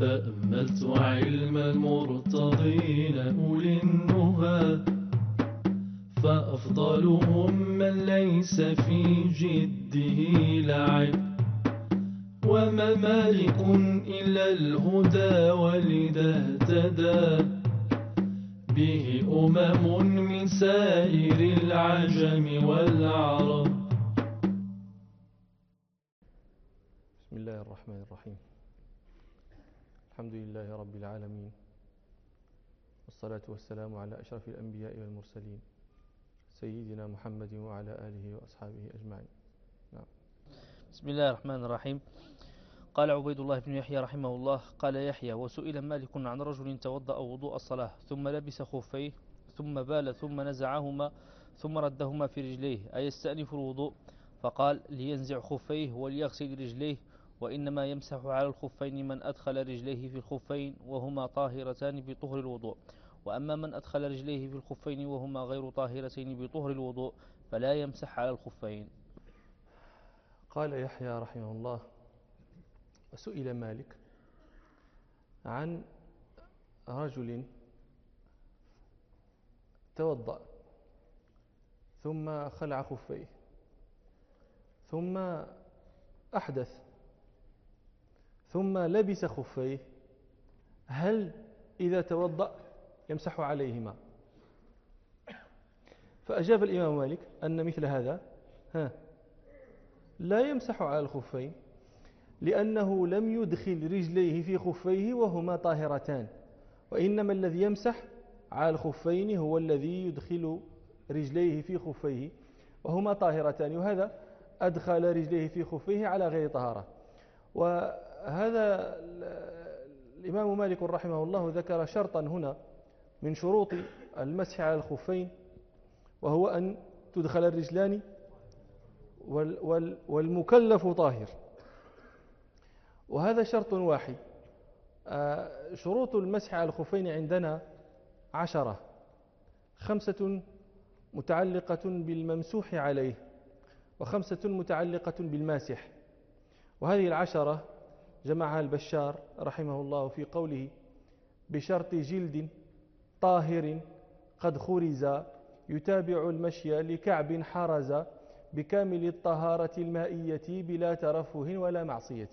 تأملت علم المرتضين أولي النهى، فأفضلهم من ليس في جده لعب، وما مالك إلا الهدى ولذا اهتدى به من سائر العجم والعرب. بسم الله الرحمن الرحيم. الحمد لله رب العالمين، والصلاة والسلام على أشرف الأنبياء والمرسلين سيدنا محمد وعلى آله وأصحابه أجمعين. نعم. بسم الله الرحمن الرحيم. قال عبيد الله بن يحيى رحمه الله: قال يحيى: وسئل مالك عن رجل توضأ وضوء الصلاة ثم لبس خفيه ثم بال ثم نزعهما ثم ردهما في رجليه أيستأنف الوضوء؟ فقال: لينزع خفيه وليغسل رجليه، وإنما يمسح على الخفين من أدخل رجليه في الخفين وهما طاهرتان بطهر الوضوء، وأما من أدخل رجليه في الخفين وهما غير طاهرتين بطهر الوضوء فلا يمسح على الخفين. قال يحيى رحمه الله: وسئل مالك عن رجل توضأ ثم خلع خفيه ثم أحدث ثم لبس خفيه، هل إذا توضأ يمسح عليهما؟ فأجاب الإمام مالك أن مثل هذا لا يمسح على الخفين، لأنه لم يدخل رجليه في خفيه وهما طاهرتان، وإنما الذي يمسح على الخفين هو الذي يدخل رجليه في خفيه وهما طاهرتان، وهذا أدخل رجليه في خفيه على غير طهارة. وهذا الإمام مالك رحمه الله ذكر شرطا هنا من شروط المسح على الخفين، وهو أن تدخل الرجلان والمكلف طاهر، وهذا شرط واحد. شروط المسح على الخفين عندنا 10، 5 متعلقة بالممسوح عليه و5 متعلقة بالماسح. وهذه 10 جمعها البشار رحمه الله في قوله: بشرط جلد طاهر قد خرز يتابع المشي لكعب حرز بكامل الطهارة المائية بلا ترفه ولا معصية.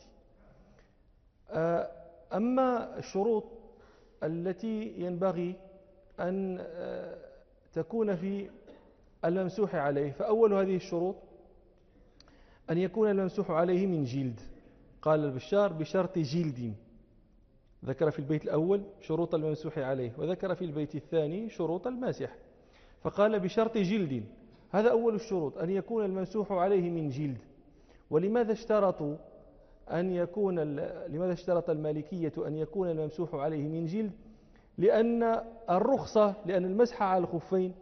أما الشروط التي ينبغي أن تكون في الممسوح عليه، فأول هذه الشروط أن يكون الممسوح عليه من جلد. قال البشار: بشرط جلد. ذكر في البيت الأول شروط الممسوح عليه، وذكر في البيت الثاني شروط الماسح، فقال بشرط جلد. هذا أول الشروط، أن يكون الممسوح عليه من جلد. ولماذا اشترطوا لماذا اشترط المالكية أن يكون الممسوح عليه من جلد؟ لأن المسح على الخفين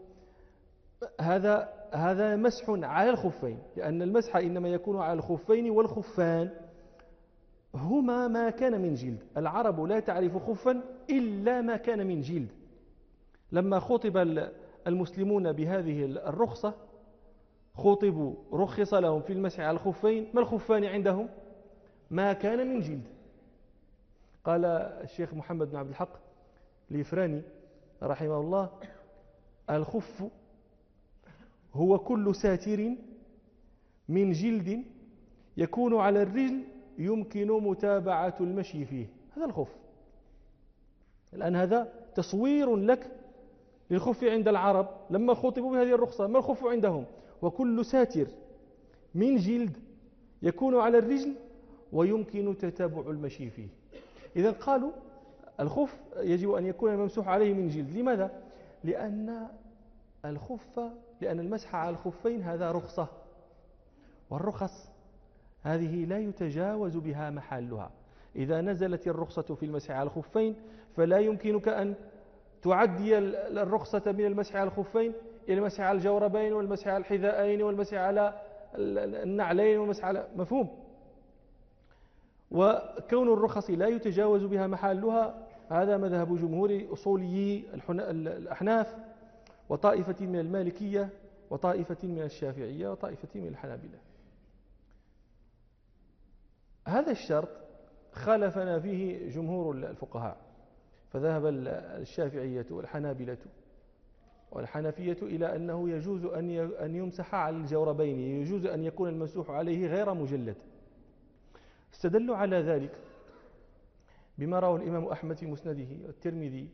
هذا مسح على الخفين، لأن المسح إنما يكون على الخفين، والخفان هما ما كان من جلد. العرب لا تعرف خفا إلا ما كان من جلد. لما خطب المسلمون بهذه الرخصة خطبوا رخص لهم في المسح على الخفين. ما الخفان عندهم؟ ما كان من جلد. قال الشيخ محمد بن عبد الحق الإفراني رحمه الله: الخف هو كل ساتر من جلد يكون على الرجل يمكن متابعة المشي فيه. هذا الخف. الآن هذا تصوير لك للخف عند العرب لما خطبوا بهذه الرخصة. ما الخف عندهم؟ وكل ساتر من جلد يكون على الرجل ويمكن تتابع المشي فيه. إذن قالوا الخف يجب أن يكون الممسوح عليه من جلد. لماذا؟ لأن المسح على الخفين هذا رخصة، والرخص هذه لا يتجاوز بها محلها. إذا نزلت الرخصة في المسح على الخفين فلا يمكنك أن تعدي الرخصة من المسح على الخفين إلى المسح على الجوربين والمسح على الحذائين والمسح على النعلين والمسح على مفهوم. وكون الرخص لا يتجاوز بها محلها هذا مذهب جمهور أصوليي الأحناف، وطائفة من المالكية، وطائفة من الشافعية، وطائفة من الحنابلة. هذا الشرط خالفنا فيه جمهور الفقهاء، فذهب الشافعية والحنفية إلى أنه يجوز أن يمسح على الجوربين، يجوز أن يكون الممسوح عليه غير مجلد. استدلوا على ذلك بما رواه الإمام أحمد في مسنده والترمذي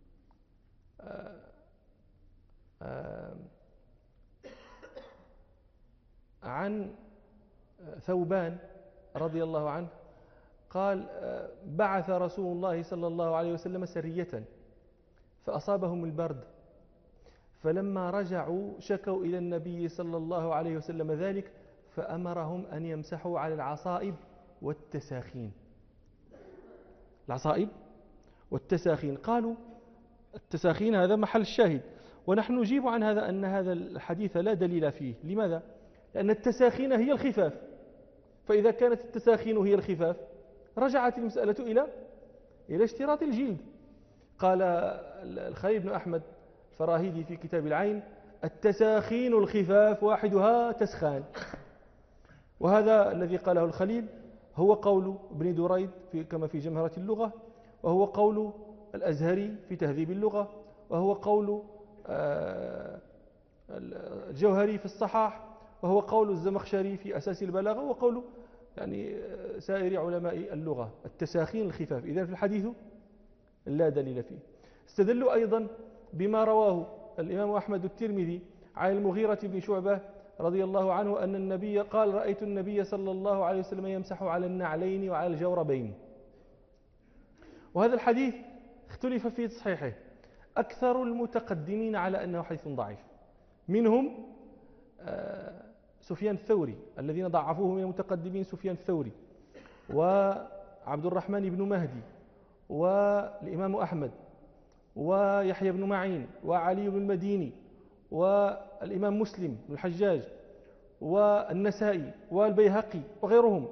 عن ثوبان رضي الله عنه قال: بعث رسول الله صلى الله عليه وسلم سرية فأصابهم البرد، فلما رجعوا شكوا إلى النبي صلى الله عليه وسلم ذلك، فأمرهم أن يمسحوا على العصائب والتساخين. العصائب والتساخين، قالوا التساخين هذا محل الشاهد، ونحن نجيب عن هذا أن هذا الحديث لا دليل فيه. لماذا؟ لأن التساخين هي الخفاف، فإذا كانت التساخين هي الخفاف رجعت المسألة إلى اشتراط الجلد. قال الخليل بن أحمد الفراهيدي في كتاب العين: التساخين الخفاف واحدها تسخان. وهذا الذي قاله الخليل هو قول ابن دريد كما في جمهرة اللغة، وهو قول الأزهري في تهذيب اللغة، وهو قول الجوهري في الصحاح، وهو قول الزمخشري في أساس البلاغة، وقول يعني سائر علماء اللغة. التساخين الخفاف، إذن في الحديث لا دليل فيه. استدلوا أيضا بما رواه الإمام أحمد الترمذي عن المغيرة بن شعبة رضي الله عنه أن النبي قال: رأيت النبي صلى الله عليه وسلم يمسح على النعلين وعلى الجوربين. وهذا الحديث اختلف في تصحيحه، أكثر المتقدمين على أنه حديث ضعيف، منهم سفيان الثوري، الذين ضعفوه من المتقدمين سفيان الثوري وعبد الرحمن بن مهدي والإمام أحمد ويحيى بن معين وعلي بن المديني والإمام مسلم بن الحجاج والنسائي والبيهقي وغيرهم.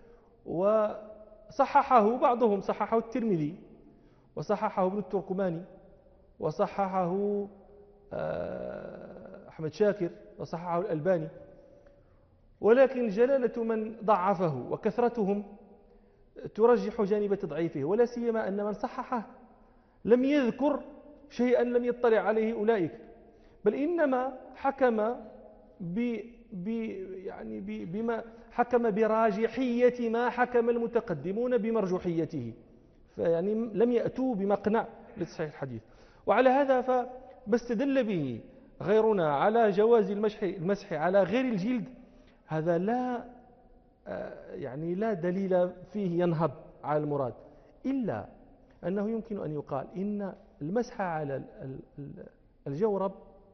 وصححه بعضهم، صححه الترمذي وصححه ابن التركماني وصححه أحمد شاكر وصححه الألباني. ولكن جلالة من ضعفه وكثرتهم ترجح جانب تضعيفه، ولا سيما أن من صححه لم يذكر شيئا لم يطلع عليه أولئك، بل إنما حكم بما حكم براجحية ما حكم المتقدمون بمرجوحيته، فيعني لم يأتوا بمقنع لتصحيح الحديث. وعلى هذا فما استدل به غيرنا على جواز المسح على غير الجلد، هذا لا دليل فيه ينهض على المراد، إلا أنه يمكن أن يقال إن المسح على الجورب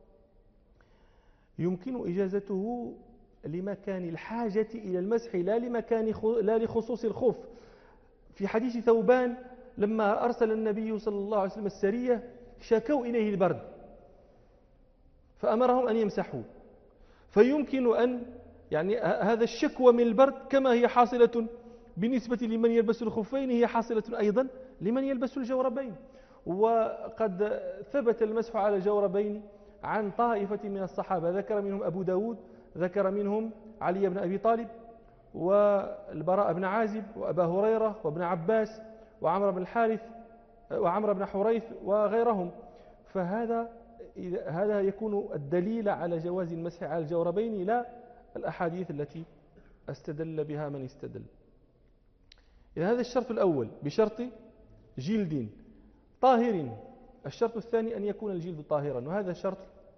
يمكن إجازته لمكان الحاجة إلى المسح لا لخصوص الخف. في حديث ثوبان لما أرسل النبي صلى الله عليه وسلم السرية شكوا إليه البرد فأمرهم أن يمسحوا، فيمكن أن هذا الشكوى من البرد كما هي حاصلة بالنسبة لمن يلبس الخفين هي حاصلة أيضا لمن يلبس الجوربين. وقد ثبت المسح على الجوربين عن طائفة من الصحابة، ذكر منهم أبو داود، ذكر منهم علي بن أبي طالب والبراء بن عازب وأبا هريرة وابن عباس وعمر بن الحارث وعمر بن حريث وغيرهم. فهذا يكون الدليل على جواز المسح على الجوربين، لا الأحاديث التي استدل بها من استدل. إذا هذا الشرط الأول بشرط جلد طاهر. الشرط الثاني أن يكون الجلد طاهرا، وهذا شرط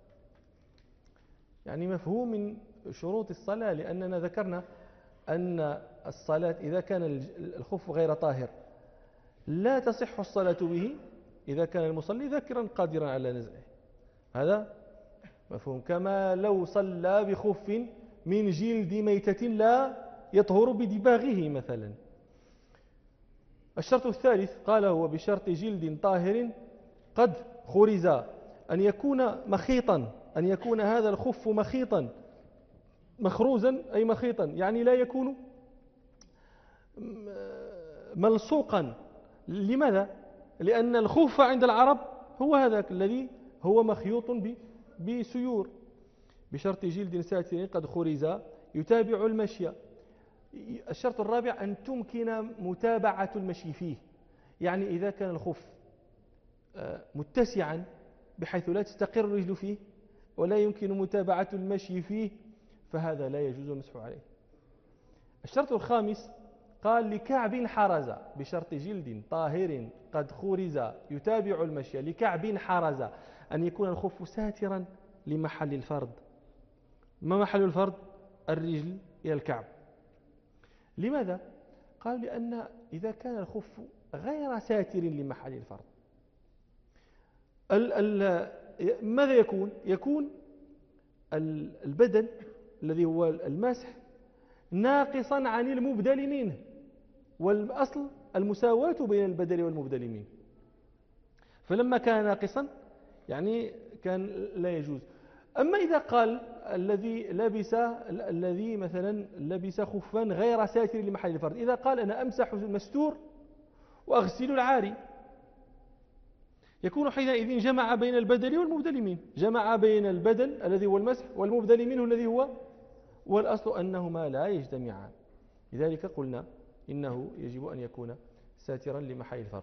مفهوم من شروط الصلاة، لأننا ذكرنا أن الصلاة إذا كان الخف غير طاهر لا تصح الصلاة به إذا كان المصلي ذاكرا قادرا على نزعه، هذا مفهوم. كما لو صلى بخف من جلد ميتة لا يطهر بدباغه مثلا. الشرط الثالث قال هو بشرط جلد طاهر قد خرز، أن يكون مخيطا، أن يكون هذا الخف مخيطا، مخروزا أي مخيطا، لا يكون ملصوقا. لماذا؟ لأن الخف عند العرب هو هذاك الذي هو مخيوط بسيور. بشرط جلد ساتر قد خرز يتابع المشي، الشرط الرابع أن تمكن متابعة المشي فيه، يعني إذا كان الخف متسعا بحيث لا تستقر الرجل فيه ولا يمكن متابعة المشي فيه فهذا لا يجوز المسح عليه. الشرط الخامس قال لكعب حرز بشرط جلد طاهر قد خورز يتابع المشي، لكعب حرز أن يكون الخف ساترا لمحل الفرض. ما محل الفرض؟ الرجل إلى الكعب. لماذا؟ قال لأن إذا كان الخف غير ساتر لمحل الفرض ماذا يكون؟ يكون البدن الذي هو المسح ناقصا عن المبدل منه، والأصل المساواة بين البدل والمبدل منه، فلما كان ناقصا يعني كان لا يجوز. أما إذا قال الذي مثلا لبس خفا غير ساتر لمحل الفرد، إذا قال أنا أمسح المستور وأغسل العاري، يكون حينئذ جمع بين البدل والمبدل منه، جمع بين البدل الذي هو المسح والمبدل منه الذي هو، والأصل أنهما لا يجتمعان. لذلك قلنا إنه يجب أن يكون ساترا لمحل الفرد.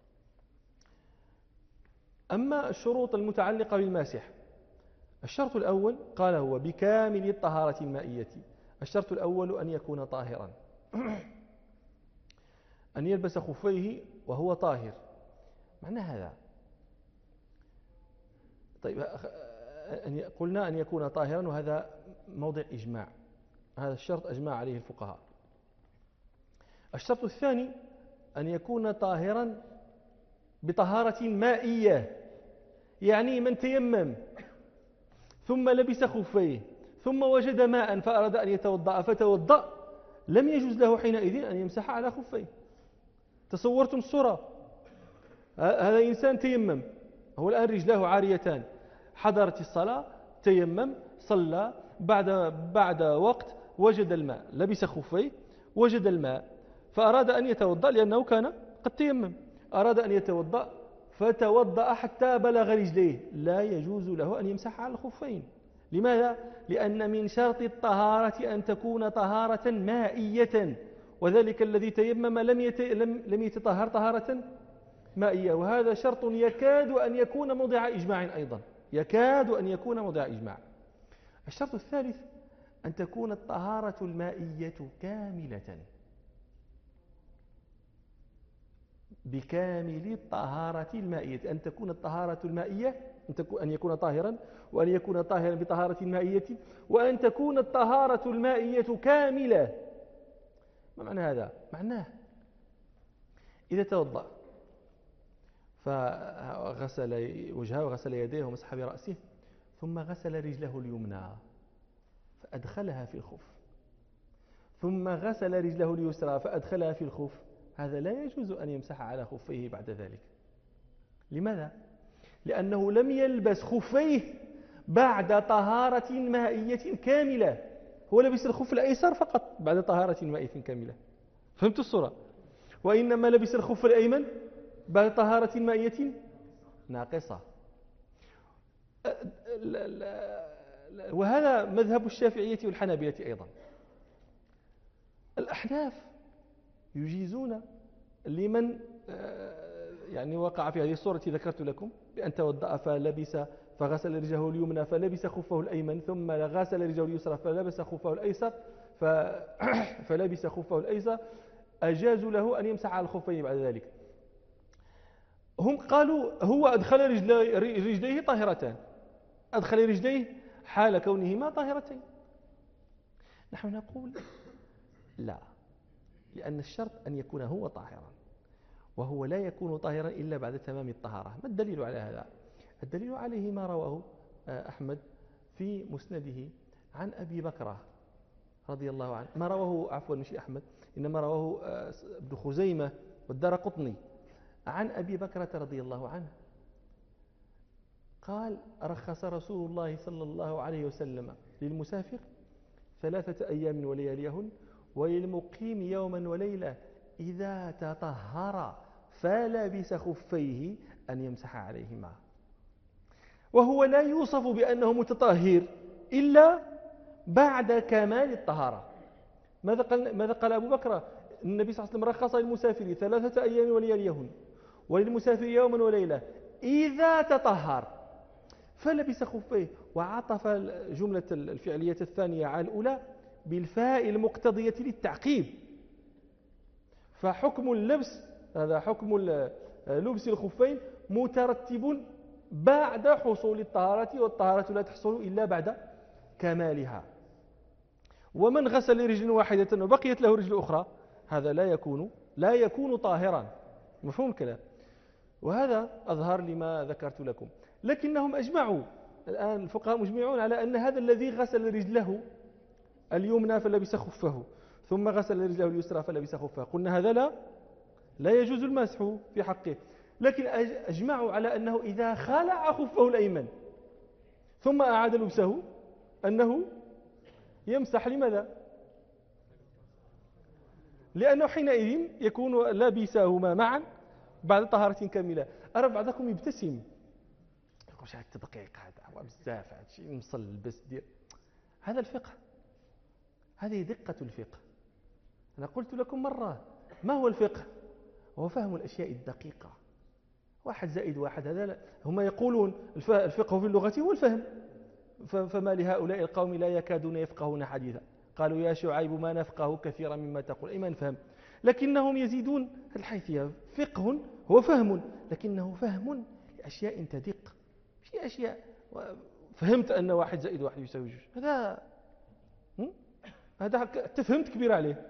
أما الشروط المتعلقة بالماسح، الشرط الأول قال هو بكامل الطهارة المائية. الشرط الأول أن يكون طاهرا، أن يلبس خفيه وهو طاهر. معنى هذا طيب قلنا أن يكون طاهرا، وهذا موضع إجماع، هذا الشرط أجمع عليه الفقهاء. الشرط الثاني أن يكون طاهرا بطهارة مائية، يعني من تيمم ثم لبس خفيه ثم وجد ماء فأراد أن يتوضأ فتوضأ، لم يجوز له حينئذ أن يمسح على خفيه. تصورتم الصورة؟ هذا إنسان تيمم، هو الآن رجلاه عاريتان، حضرت الصلاة، تيمم، صلى، بعد وقت وجد الماء، لبس خفيه وجد الماء فأراد أن يتوضأ لأنه كان قد تيمم، أراد أن يتوضأ فتوضأ حتى بلغ رجليه، لا يجوز له أن يمسح على الخفين. لماذا؟ لأن من شرط الطهارة أن تكون طهارة مائية، وذلك الذي تيمم لم يتطهر طهارة مائية، وهذا شرط يكاد أن يكون موضع إجماع أيضا، يكاد أن يكون موضع إجماع. الشرط الثالث أن تكون الطهارة المائية كاملة، بكامل الطهارة المائية، أن تكون الطهارة المائية أن يكون طاهرا، وأن يكون طاهرا بطهارة مائية، وأن تكون الطهارة المائية كاملة. ما معنى هذا؟ معناه إذا توضأ فغسل وجهه وغسل يديه ومسح برأسه ثم غسل رجله اليمنى فأدخلها في الخف، ثم غسل رجله اليسرى فأدخلها في الخف، هذا لا يجوز أن يمسح على خفيه بعد ذلك. لماذا؟ لأنه لم يلبس خفيه بعد طهارة مائية كاملة، هو لبس الخف الأيسر فقط بعد طهارة مائية كاملة، فهمت الصورة؟ وإنما لبس الخف الأيمن بعد طهارة مائية ناقصة. وهذا مذهب الشافعية والحنابلة أيضا. الأحناف يجيزون لمن يعني وقع في هذه الصورة التي ذكرت لكم، بأن توضأ فغسل رجله اليمنى فلبس خفه الأيمن، ثم غسل رجله اليسرى فلبس خفه الأيسر فلبس خفه الأيسر، أجازوا له أن يمسح على الخفين بعد ذلك. هم قالوا هو أدخل رجليه طاهرتان، أدخل رجليه حال كونهما طاهرتين. نحن نقول لا، لأن الشرط أن يكون هو طاهرا، وهو لا يكون طاهرا إلا بعد تمام الطهارة. ما الدليل على هذا؟ الدليل عليه ما رواه أحمد في مسنده عن أبي بكرة رضي الله عنه، ما رواه عفوا مش أحمد، إنما رواه ابن خزيمة والدارقطني عن أبي بكرة رضي الله عنه قال: رخص رسول الله صلى الله عليه وسلم للمسافر 3 أيام ولياليهن، وللمقيم يوما وليلة إذا تطهر فلبس خفيه أن يمسح عليهما. وهو لا يوصف بأنه متطهر إلا بعد كمال الطهارة، ماذا قال أبو بكر؟ النبي صلى الله عليه وسلم رخص للمسافر 3 أيام ولياليهن، وللمسافر يوما وليلة إذا تطهر فلبس خفيه، وعطف جملة الفعلية الثانية على الأولى بالفاء المقتضية للتعقيب. فحكم اللبس، هذا حكم لبس الخفين مترتب بعد حصول الطهارة، والطهارة لا تحصل إلا بعد كمالها. ومن غسل رجل واحدة وبقيت له رجل أخرى هذا لا يكون طاهرا. مفهوم الكلام؟ وهذا أظهر لما ذكرت لكم. لكنهم أجمعوا، الآن الفقهاء مجمعون على أن هذا الذي غسل رجله اليمنى فلبس خفه، ثم غسل رجله اليسرى فلبس خفه، قلنا هذا لا يجوز المسح في حقه. لكن أجمعوا على أنه إذا خلع خفه الأيمن ثم أعاد لبسه أنه يمسح. لماذا؟ لأنه حينئذ يكون لابساهما معا بعد طهارة كاملة. أرى بعضكم يبتسم يقول شحال التدقيق هذا بزاف، هذا الشيء نوصل للبس ديال هذا الفقه. هذه دقة الفقه. أنا قلت لكم مرة ما هو الفقه؟ هو فهم الأشياء الدقيقة. 1+1 هذا هم يقولون الفقه في اللغة هو الفهم. فما لهؤلاء القوم لا يكادون يفقهون حديثا قالوا يا شعيب ما نفقه كثيرا مما تقول، أي ما نفهم. لكنهم يزيدون الحيثية. فقه هو فهم، لكنه فهم لأشياء تدق. في أشياء فهمت أن 1+1 يساوي 2، هذا تفهمت كبير عليه.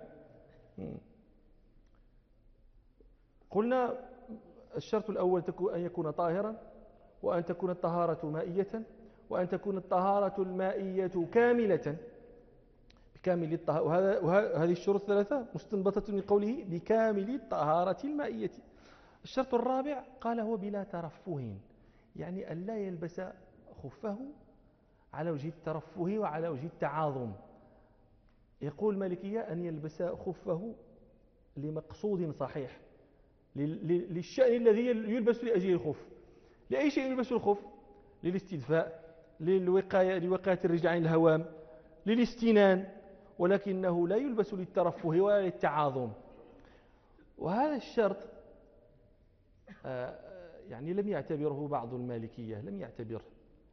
قلنا الشرط الأول أن يكون طاهرا، وأن تكون الطهارة مائية، وأن تكون الطهارة المائية كاملة بكامل الطهارة. وهذه الشروط الثلاثة مستنبطة من قوله بكامل الطهارة المائية. الشرط الرابع قال هو بلا ترفه، يعني أن لا يلبس خفه على وجه الترفه وعلى وجه التعاظم. يقول المالكية أن يلبس خفه لمقصود صحيح، للشأن الذي يلبس لأجل الخف. لأي شيء يلبس الخف؟ للاستدفاء، لوقاية الرجل عن الهوام، للاستنان، ولكنه لا يلبس للترفه ولا للتعاظم. وهذا الشرط يعني لم يعتبره بعض المالكية، لم يعتبره.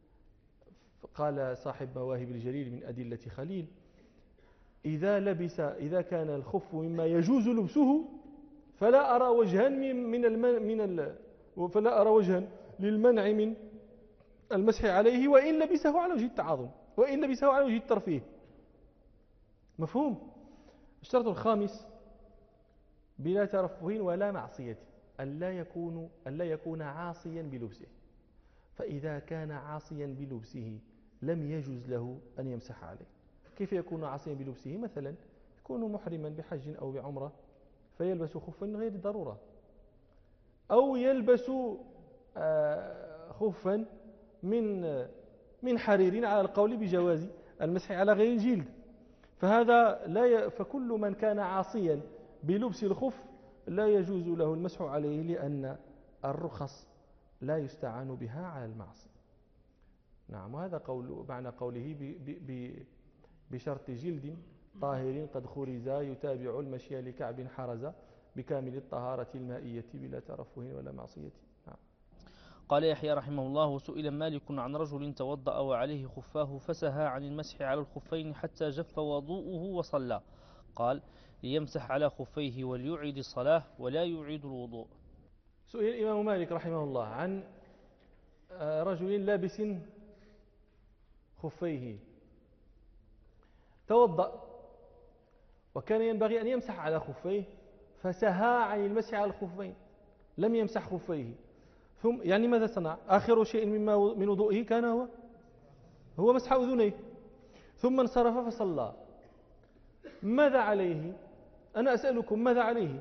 قال صاحب مواهب الجليل من أدلة خليل إذا كان الخف مما يجوز لبسه فلا أرى وجها للمنع من المسح عليه وإن لبسه على وجه التعاظم، وإن لبسه على وجه الترفيه. مفهوم؟ الشرط الخامس بلا ترفه ولا معصية، أن لا يكون عاصيا بلبسه. فإذا كان عاصيا بلبسه لم يجوز له أن يمسح عليه. كيف يكون عاصيا بلبسه؟ مثلا يكون محرما بحج أو بعمرة فيلبس خفا غير ضرورة، أو يلبس خفا من حرير على القول بجواز المسح على غير الجلد. فكل من كان عاصيا بلبس الخف لا يجوز له المسح عليه، لأن الرخص لا يستعان بها على المعصية. نعم، وهذا معنى قوله بشرط جلد طاهر قد خرز يتابع المشي لكعب حرز بكامل الطهارة المائية بلا ترفه ولا معصية. نعم. قال يحيى رحمه الله سئل مالك عن رجل توضأ وعليه خفاه فسهى عن المسح على الخفين حتى جف وضوءه وصلى، قال ليمسح على خفيه وليعيد الصلاة ولا يعيد الوضوء. سئل الإمام مالك رحمه الله عن رجل لابس خفيه توضأ وكان ينبغي أن يمسح على خفيه فسهى عن المسح على الخفين، لم يمسح خفيه. ثم يعني ماذا صنع؟ آخر شيء من وضوئه كان هو مسح أذنيه، ثم انصرف فصلى. ماذا عليه؟ أنا أسألكم ماذا عليه؟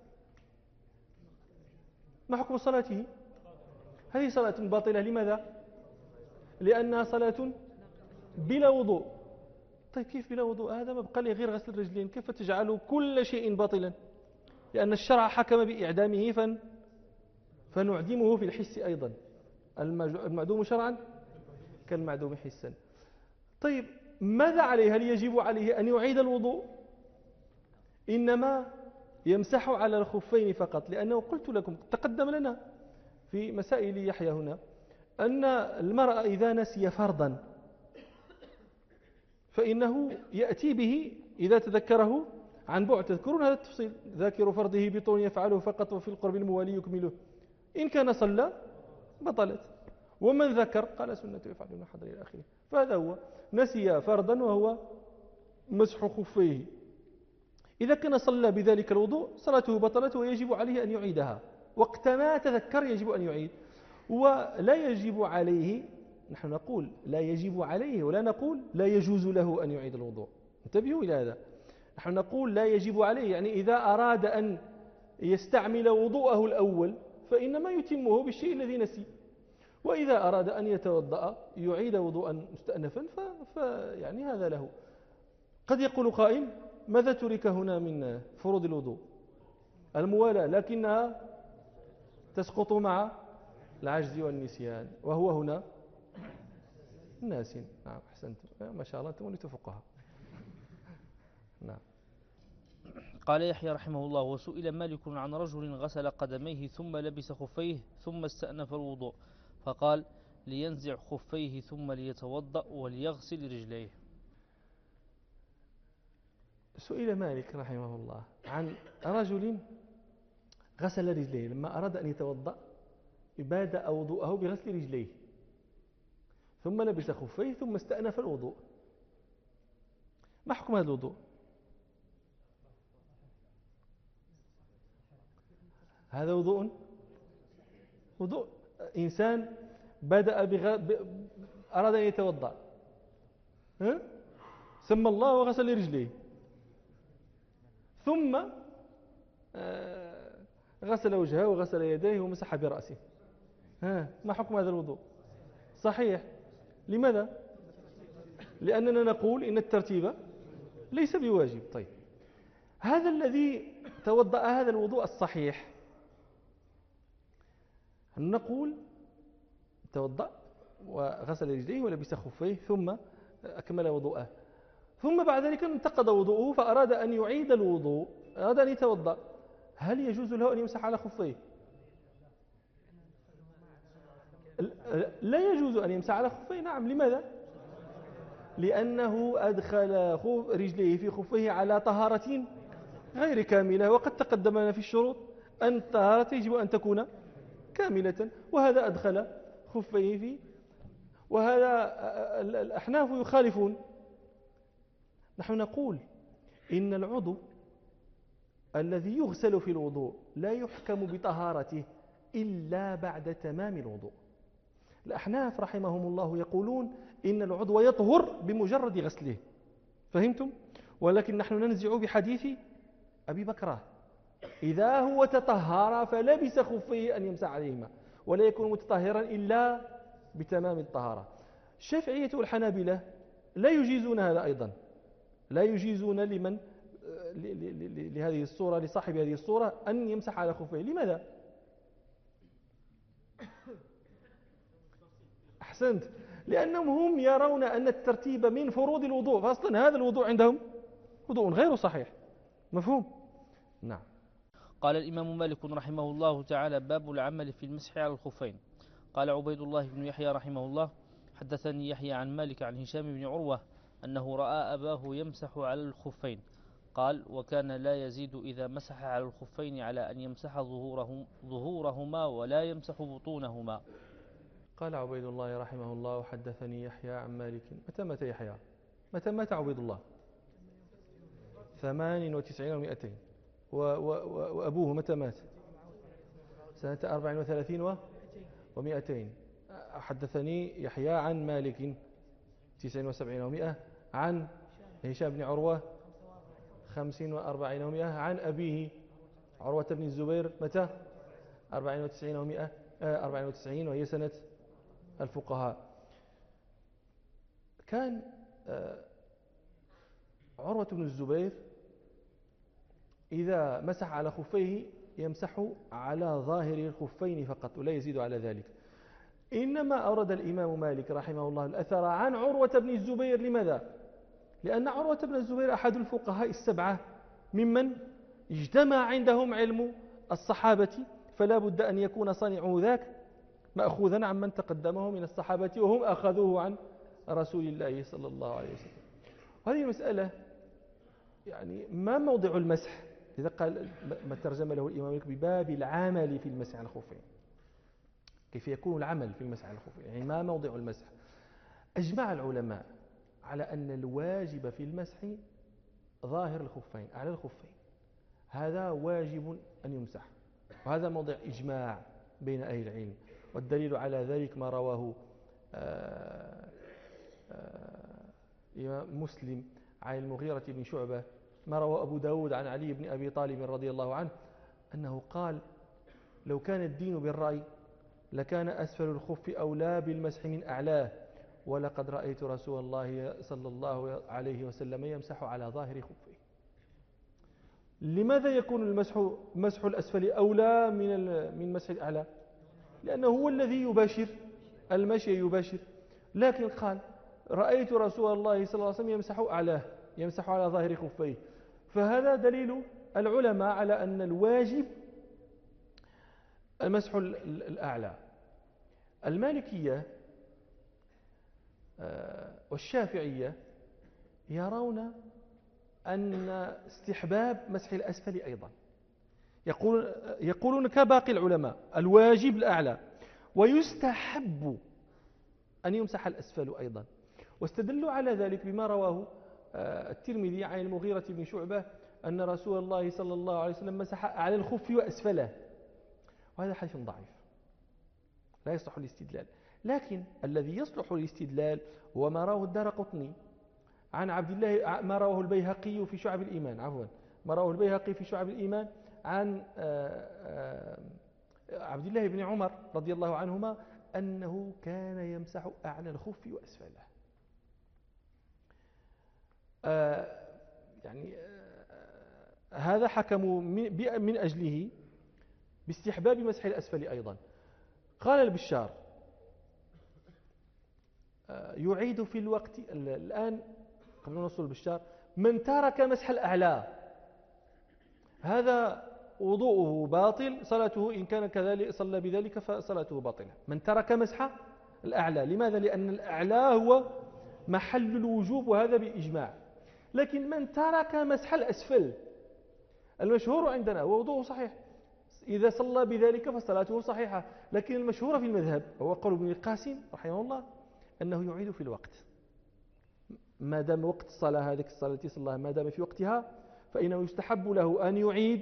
ما حكم صلاته؟ هذه صلاة باطلة. لماذا؟ لأنها صلاة بلا وضوء. طيب كيف بلا وضوء؟ هذا ما بقى لي غير غسل الرجلين، كيف تجعل كل شيء باطلا؟ لأن الشرع حكم بإعدامه فنعدمه في الحس أيضا. المعدوم شرعا كالمعدوم حسا. طيب ماذا عليه؟ هل يجب عليه أن يعيد الوضوء إنما يمسح على الخفين فقط، لأنه قلت لكم تقدم لنا في مسائل يحيى هنا أن المرأة إذا نسي فرضا فإنه يأتي به إذا تذكره عن بعد. تذكرون هذا التفصيل: ذاكر فرضه بطون يفعله فقط وفي القرب الموالي يكمله، إن كان صلى بطلت، ومن ذكر قال سنة يفعل حضر إلى آخره. فهذا هو نسي فرضا وهو مسح خفيه. إذا كان صلى بذلك الوضوء صلاته بطلت ويجب عليه أن يعيدها وقت ما تذكر، يجب أن يعيد. ولا يجب عليه، نحن نقول لا يجب عليه ولا نقول لا يجوز له أن يعيد الوضوء، انتبهوا إلى هذا. نحن نقول لا يجب عليه، يعني إذا أراد أن يستعمل وضوءه الأول فإنما يتمه بالشيء الذي نسي، وإذا أراد أن يتوضأ يعيد وضوءا مستأنفا فيعني هذا له. قد يقول قائل: ماذا ترك هنا من فروض الوضوء؟ الموالاة، لكنها تسقط مع العجز والنسيان، وهو هنا ناس. نعم أحسنتم، ما شاء الله أنتم وليتوا فقهاء. نعم. قال يحيى رحمه الله: وسئل مالك عن رجل غسل قدميه ثم لبس خفيه ثم استأنف الوضوء، فقال: لينزع خفيه ثم ليتوضأ وليغسل رجليه. سئل مالك رحمه الله عن رجل غسل رجليه، لما أراد أن يتوضأ بدأ وضوءه بغسل رجليه ثم لبس خفيه ثم استأنف الوضوء. ما حكم هذا الوضوء؟ هذا وضوء إنسان بدأ أراد أن يتوضأ، سمى الله وغسل رجليه ثم غسل وجهه وغسل يديه ومسح برأسه. ما حكم هذا الوضوء؟ صحيح. لماذا؟ لأننا نقول إن الترتيب ليس بواجب. طيب، هذا الذي توضأ هذا الوضوء الصحيح نقول توضأ وغسل رجليه ولبس خفيه ثم أكمل وضوءه، ثم بعد ذلك انتقض وضوءه فأراد أن يعيد الوضوء، أراد أن يتوضأ، هل يجوز له أن يمسح على خفيه؟ لا يجوز أن يمسح على خفيه. نعم. لماذا؟ لأنه أدخل رجليه في خفيه على طهارة غير كاملة، وقد تقدم لنا في الشروط أن الطهارة يجب أن تكون كاملة، وهذا أدخل خفيه فيه، وهذا الأحناف يخالفون. نحن نقول إن العضو الذي يغسل في الوضوء لا يحكم بطهارته إلا بعد تمام الوضوء. الأحناف رحمهم الله يقولون إن العضو يطهر بمجرد غسله، فهمتم؟ ولكن نحن ننزع بحديث أبي بكرة: إذا هو تطهر فلبس خفيه أن يمسح عليهما، ولا يكون متطهرا إلا بتمام الطهارة. الشافعية والحنابلة لا يجيزون هذا أيضا، لا يجيزون لمن لهذه الصورة، لصاحب هذه الصورة أن يمسح على خفيه. لماذا؟ أحسنت. لأنهم هم يرون أن الترتيب من فروض الوضوء، فأصلا هذا الوضوء عندهم وضوء غير صحيح. مفهوم؟ نعم. قال الإمام مالك رحمه الله تعالى: باب العمل في المسح على الخفين. قال عبيد الله بن يحيى رحمه الله: حدثني يحيى عن مالك عن هشام بن عروة أنه رأى أباه يمسح على الخفين، قال: وكان لا يزيد إذا مسح على الخفين على أن يمسح ظهورهما ولا يمسح بطونهما. قال عبيد الله رحمه الله: حدثني يحيى عن مالك. متى مات يحيى؟ متى مات عبيد الله؟ 98 و200. وأبوه متى مات؟ سنة 34 و200. حدثني يحيى عن مالك 79 و100، عن هشام بن عروة 45 و40 و100، عن أبيه عروة بن الزبير متى؟ 94 و100، 94 وهي سنة الفقهاء. كان عروة بن الزبير إذا مسح على خفيه يمسح على ظاهر الخفين فقط ولا يزيد على ذلك. إنما أورد الإمام مالك رحمه الله الأثر عن عروة بن الزبير. لماذا؟ لأن عروة بن الزبير أحد الفقهاء السبعة ممن اجتمع عندهم علم الصحابة، فلا بد أن يكون صانع ذاك مأخوذا عن من تقدمه من الصحابة وهم أخذوه عن رسول الله صلى الله عليه وسلم. وهذه المسألة يعني ما موضع المسح؟ إذا قال ما ترجم له الإمام مالك بباب العمل في المسح على الخفين، كيف يكون العمل في المسح على الخفين، يعني ما موضع المسح؟ أجمع العلماء على أن الواجب في المسح ظاهر الخفين، أعلى الخفين، هذا واجب أن يمسح، وهذا موضع إجماع بين أهل العلم. والدليل على ذلك ما رواه إمام مسلم عن المغيرة بن شعبة، ما رواه أبو داود عن علي بن أبي طالب رضي الله عنه أنه قال: لو كان الدين بالرأي لكان أسفل الخف أولى بالمسح من أعلاه، ولقد رأيت رسول الله صلى الله عليه وسلم يمسح على ظاهر خفه. لماذا يكون مسح الأسفل أولى من مسح الأعلى؟ لأنه هو الذي يباشر المشي يباشر. لكن قال: رأيت رسول الله صلى الله عليه وسلم يمسح أعلاه، يمسح على ظاهر خفيه. فهذا دليل العلماء على أن الواجب المسح الأعلى. المالكية والشافعية يرون أن استحباب مسح الأسفل أيضا، يقولون كباقي العلماء الواجب الأعلى، ويستحب أن يمسح الأسفل أيضا. واستدلوا على ذلك بما رواه الترمذي عن المغيرة بن شعبة أن رسول الله صلى الله عليه وسلم مسح على الخف وأسفله، وهذا حديث ضعيف لا يصلح الاستدلال. لكن الذي يصلح الاستدلال هو ما رواه الدارقطني عن عبد الله، ما رواه البيهقي في شعب الإيمان، ما رواه البيهقي في شعب الإيمان عن عبد الله بن عمر رضي الله عنهما أنه كان يمسح أعلى الخف وأسفله. هذا حكموا من أجله باستحباب مسح الأسفل أيضا. قال البشار: يعيد في الوقت الآن قبل نوصل البشار: من ترك مسح الأعلى هذا وضوءه باطل، صلاته إن كان كذلك صلى بذلك فصلاته باطلة. من ترك مسح الأعلى، لماذا؟ لأن الأعلى هو محل الوجوب، وهذا بإجماع. لكن من ترك مسح الأسفل، المشهور عندنا ووضوءه صحيح، إذا صلى بذلك فصلاته صحيحة. لكن المشهور في المذهب هو قول ابن القاسم رحمه الله أنه يعيد في الوقت، ما دام وقت الصلاة، هذه الصلاة التي صلاها ما دام في وقتها، فإنه يستحب له أن يعيد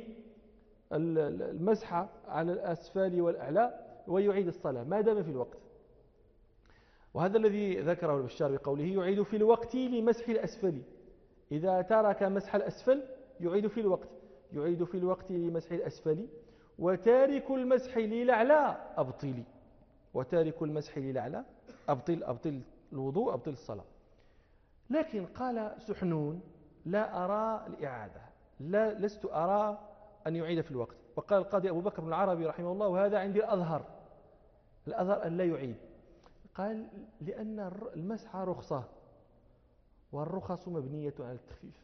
المسح على الأسفل والأعلى ويعيد الصلاة ما دام في الوقت. وهذا الذي ذكره البشار بقوله: يعيد في الوقت لمسح الأسفل. إذا ترك مسح الأسفل يعيد في الوقت، يعيد في الوقت لمسح الأسفل. وتارك المسح للأعلى أبطل، وتارك المسح للأعلى أبطل الوضوء، أبطل الصلاة. لكن قال سحنون: لا أرى الإعادة، لست أرى أن يعيد في الوقت. وقال القاضي أبو بكر بن العربي رحمه الله: وهذا عندي الأظهر أن لا يعيد. قال: لأن المسح رخصة، والرخص مبنية على التخفيف.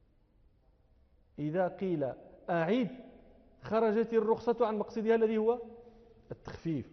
إذا قيل أعيد خرجت الرخصة عن مقصدها الذي هو التخفيف.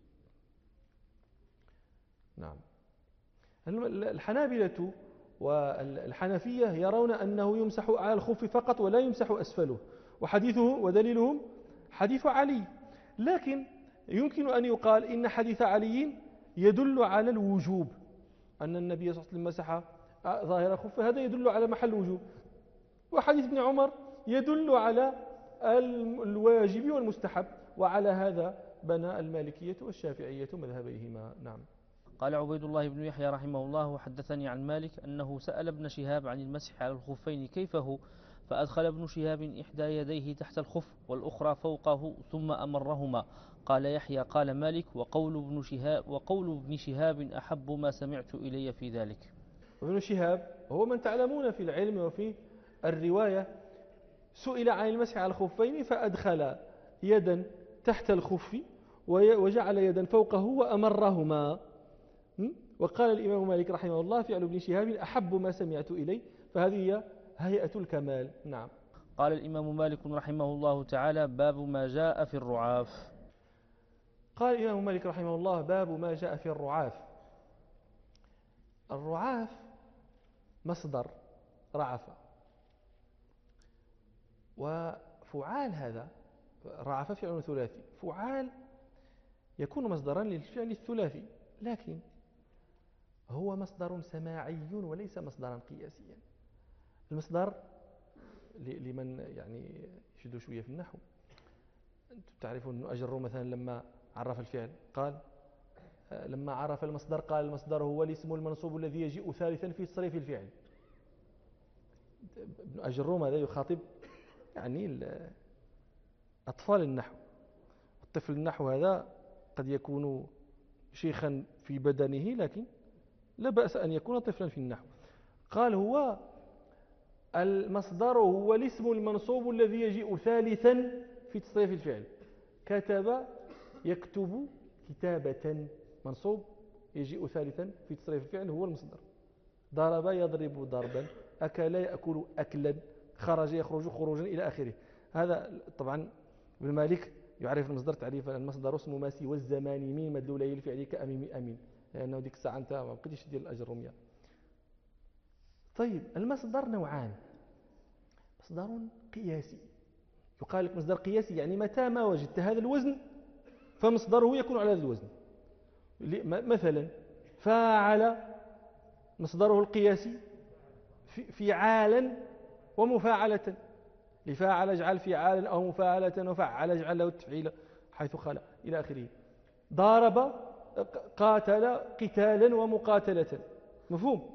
نعم. الحنابلة والحنفية يرون أنه يمسح على الخف فقط ولا يمسح أسفله، وحديثه ودليلهم حديث علي. لكن يمكن أن يقال إن حديث علي يدل على الوجوب، أن النبي صلى الله عليه وسلم مسح ظاهر خفه، هذا يدل على محل الوجوب. وحديث ابن عمر يدل على الواجب والمستحب، وعلى هذا بنى المالكية والشافعية مذهبيهما. نعم. قال عبيد الله بن يحيى رحمه الله: وحدثني عن مالك أنه سأل ابن شهاب عن المسح على الخفين كيف هو، فأدخل ابن شهاب إحدى يديه تحت الخف والأخرى فوقه ثم أمرهما. قال يحيى: قال مالك: وقول ابن شهاب أحب ما سمعت إلي في ذلك. ابن شهاب هو من تعلمون في العلم وفي الرواية، سئل عن المسح على الخفين فأدخل يدا تحت الخف وجعل يدا فوقه وأمرهما. وقال الإمام مالك رحمه الله: فعل ابن شهاب أحب ما سمعت إلي، فهذه هي هيئة الكمال. نعم. قال الإمام مالك رحمه الله تعالى باب ما جاء في الرعاف. قال الإمام مالك رحمه الله باب ما جاء في الرعاف. الرعاف مصدر رعف، وفعال هذا رعف فعل ثلاثي، فعال يكون مصدرا للفعل الثلاثي، لكن هو مصدر سماعي وليس مصدرا قياسيا. المصدر لمن يعني يشدوا شوية في النحو، أنتم تعرفون أن أجر مثلا لما عرف الفعل قال لما عرف المصدر قال المصدر هو الاسم المنصوب الذي يجيء ثالثا في تصريف الفعل. ابن أجروم هذا يخاطب يعني أطفال النحو. الطفل النحو هذا قد يكون شيخا في بدنه، لكن لا بأس أن يكون طفلا في النحو. قال هو المصدر هو الاسم المنصوب الذي يجيء ثالثا في تصريف الفعل. كتب يكتب كتابة، منصوب يجيء ثالثا في تصريف الفعل هو المصدر. ضرب يضرب ضربا، أكل يأكل أكلا، خرج يخرج خروجا إلى آخره. هذا طبعا ابن مالك يعرف المصدر تعريفا: المصدر اسم ما سوى الزمان من مدلولي الفعل كأميم أمين، لأنه ديك الساعة أنت ما بقيتش ديال الأجر الرمية. طيب المصدر نوعان: مصدر قياسي، يقال لك مصدر قياسي يعني متى ما وجدت هذا الوزن فمصدره يكون على هذا الوزن. مثلا فاعل مصدره القياسي فعالا ومفاعلة، لفاعل اجعل فعالا أو مفاعلة، وفعل اجعل له التفعيل حيث خلا إلى آخره. ضارب قاتل قتالا ومقاتلة، مفهوم؟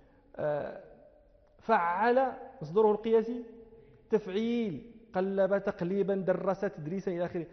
فعل مصدره القياسي تفعيل، قلب تقليبا، درس تدريسا إلى آخره.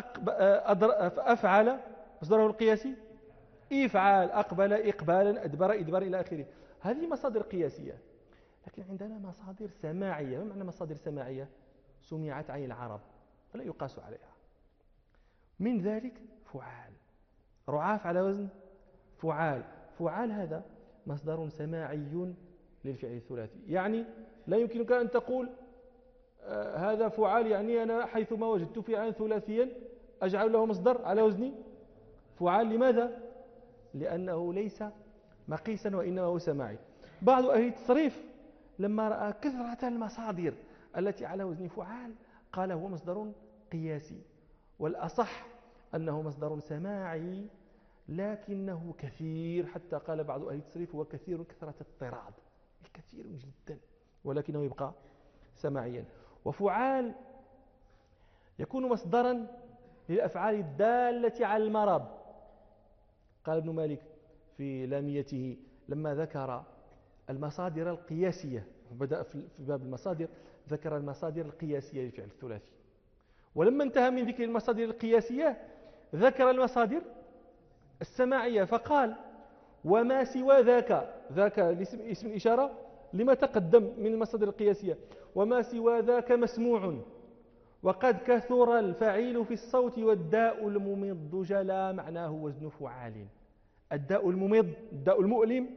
أفعل مصدره القياسي إفعال، أقبل إقبالا، أدبر إدبار إلى آخره. هذه مصادر قياسية. لكن عندنا مصادر سماعية. ما معنى مصادر سماعية؟ سمعت عن العرب ولا يقاس عليها. من ذلك فعال، رعاف على وزن فعال. فعال هذا مصدر سماعي للفعل الثلاثي، يعني لا يمكنك أن تقول هذا فعال يعني أنا حيثما وجدت فعلا ثلاثيا أجعل له مصدر على وزن فعال. لماذا؟ لأنه ليس مقيسا وإنما هو سماعي. بعض أهل التصريف لما رأى كثرة المصادر التي على وزن فعال قال هو مصدر قياسي، والأصح أنه مصدر سماعي لكنه كثير، حتى قال بعض أهل التصريف هو كثير كثرة الطراد، كثير جدا، ولكنه يبقى سماعيا. وفعال يكون مصدرا للأفعال الدالة على المرض. قال ابن مالك في لاميته لما ذكر المصادر القياسية، بدأ في باب المصادر ذكر المصادر القياسية للفعل الثلاثي، ولما انتهى من ذكر المصادر القياسية ذكر المصادر السماعية فقال وما سوى ذاك اسم الإشارة لما تقدم من المصادر القياسية، وما سوى ذاك مسموع، وقد كثر الفعيل في الصوت والداء الممض جلا معناه وزن فعال. الداء الممض الداء المؤلم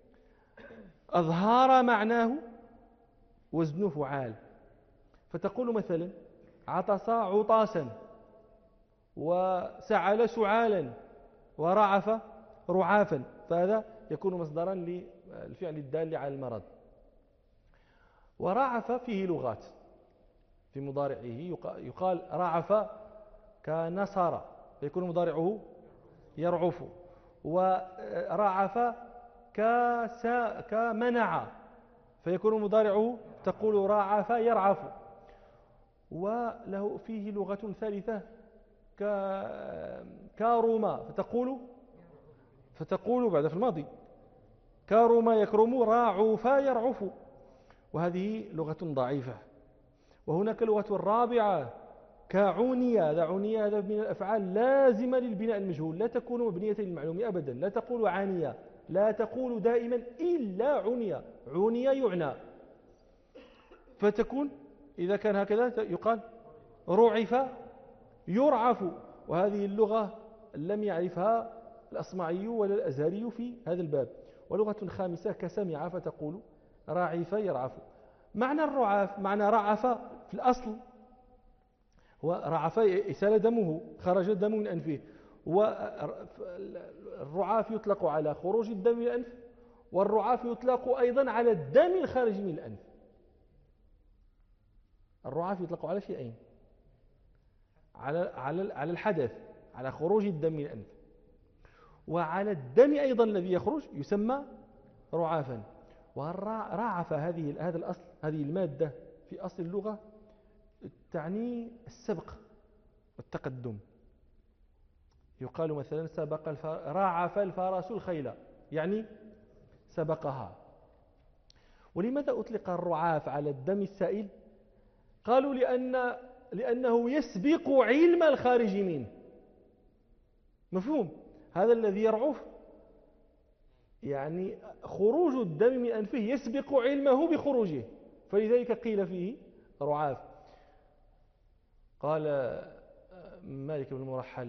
أظهار معناه وزن فعال. فتقول مثلا عطس عطاسا، وسعل سعالا، ورعف رعافا، فهذا يكون مصدرا للفعل الدال على المرض. ورعف فيه لغات، في مضارعه يقال رعف كنصر فيكون مضارعه يرعف، ورعف كمنع فيكون مضارعه تقول رعف يرعف. وله فيه لغة ثالثة كارما فتقول بعد في الماضي كارما يكرم، راعوف يرعف، وهذه لغة ضعيفة. وهناك لغة رابعة كعونية، هذا من الأفعال لازمة للبناء المجهول، لا تكون مبنية للمعلوم أبدا. لا تقول عانية، لا تقول دائما إلا عنية يعنى، فتكون إذا كان هكذا يقال رعف يرعف. وهذه اللغة لم يعرفها الأصمعي ولا الأزهري في هذا الباب. ولغة خامسة كسمع فتقول راعف يرعف. معنى الرعاف معنى رعف في الأصل هو رعف سال دمه، خرج الدم من أنفه. والرعاف يطلق على خروج الدم من الأنف، والرعاف يطلق أيضا على الدم الخارج من الأنف. الرعاف يطلق على شيئين، على الحدث، على خروج الدم من الأنف، وعلى الدم أيضا الذي يخرج يسمى رعافا. ورعف هذا الأصل، هذه المادة في أصل اللغة تعني السبق والتقدم. يقال مثلا رعف الفرس الخيل، يعني سبقها. ولماذا أطلق الرعاف على الدم السائل؟ قالوا لأنه يسبق علم الخارج منه. مفهوم؟ هذا الذي يرعف يعني خروج الدم من أنفه يسبق علمه بخروجه، فلذلك قيل فيه رعاف. قال مالك بن المرحل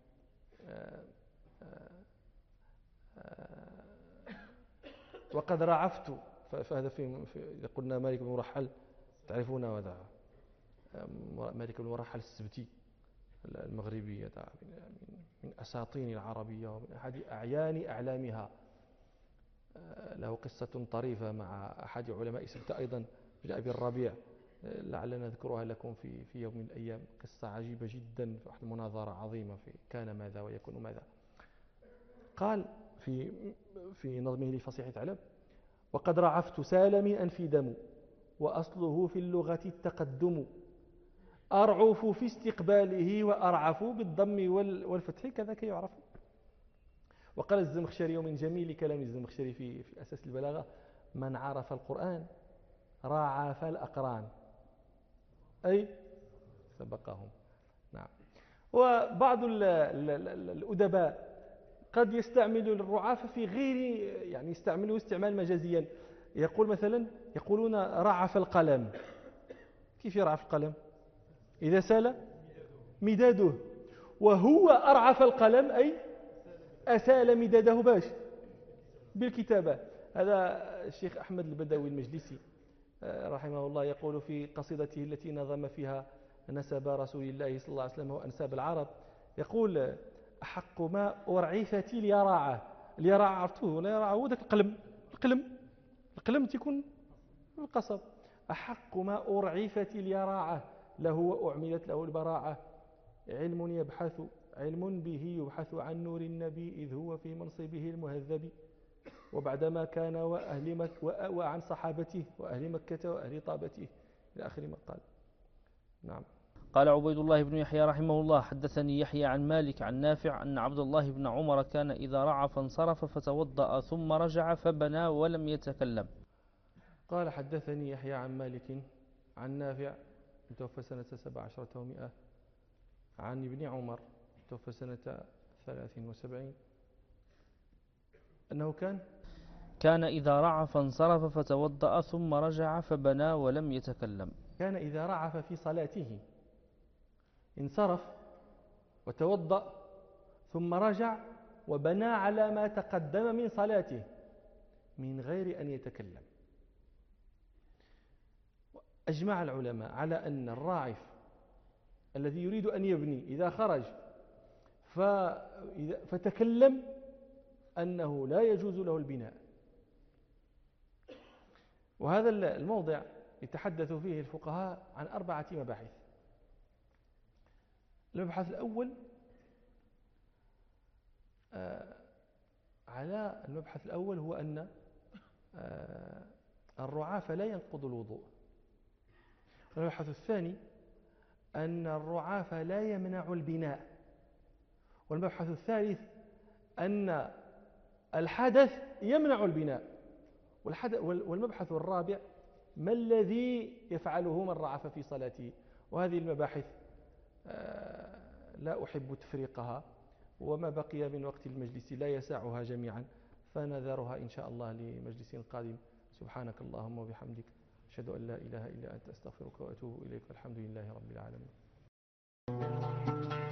وقد رعفت، فهذا إذا قلنا مالك بن المرحل تعرفون هذا مالك بن المرحل السبتي المغربي، من أساطين العربية ومن أحد أعيان أعلامها. له قصة طريفة مع أحد علماء سبتة أيضا بن أبي الربيع، لعلنا نذكرها لكم في يوم من الأيام. قصة عجيبة جدا، في مناظرة عظيمة في كان ماذا ويكون ماذا. قال في نظمه لفصيحة علب: وقد رعفت سال من أنفي دم، وأصله في اللغة التقدم، أرعف في استقباله وأرعف بالضم والفتح كذاك يعرف. وقال الزمخشري من جميل كلام الزمخشري في أساس البلاغة: من عرف القرآن رعف الأقران، أي سبقهم. نعم. وبعض الأدباء قد يستعمل الرعاف في غير، يعني يستعمله استعمال مجازيا. يقول مثلا، يقولون رعف القلم. كيف يرعف القلم؟ إذا سال مداده، وهو أرعف القلم أي أسال مداده باش بالكتابة. هذا الشيخ أحمد البدوي المجلسي رحمه الله يقول في قصيدته التي نظم فيها نسب رسول الله صلى الله عليه وسلم وأنساب العرب، يقول: أحق ما أرعفت اليراعة. اليراعة عرفتوه؟ اليراعة هو ذاك القلم تكون القصب. أحق ما أرعفت اليراعة له وأعملت له البراعة، علم به يبحث عن نور النبي إذ هو في منصبه المهذب، وبعدما كان وعن صحابته وأهل مكة وأهل طابته، إلى آخر ما قال. نعم. قال عبيد الله بن يحيى رحمه الله: حدثني يحيى عن مالك عن نافع أن عبد الله بن عمر كان إذا رعف انصرف فتوضأ ثم رجع فبنى ولم يتكلم. قال حدثني يحيى عن مالك عن نافع توفى سنة 17 و100، عن ابن عمر توفى سنة 73، أنه كان إذا رعف انصرف فتوضأ ثم رجع فبنى ولم يتكلم. كان إذا رعف في صلاته انصرف وتوضأ ثم رجع وبنى على ما تقدم من صلاته من غير أن يتكلم. أجمع العلماء على أن الراعف الذي يريد أن يبني إذا خرج فتكلم أنه لا يجوز له البناء. وهذا الموضع يتحدث فيه الفقهاء عن 4 مباحث. المبحث الأول هو أن الرعاف لا ينقض الوضوء. والمبحث الثاني أن الرعاف لا يمنع البناء. والمبحث الثالث أن الحدث يمنع البناء. والمبحث الرابع ما الذي يفعله من رعف في صلاته. وهذه المباحث لا أحب تفريقها، وما بقي من وقت المجلس لا يسعها جميعا، فنذرها إن شاء الله لمجلس قادم. سبحانك اللهم وبحمدك، أشهد أن لا إله إلا أنت، أستغفرك وأتوب إليك، والحمد لله رب العالمين.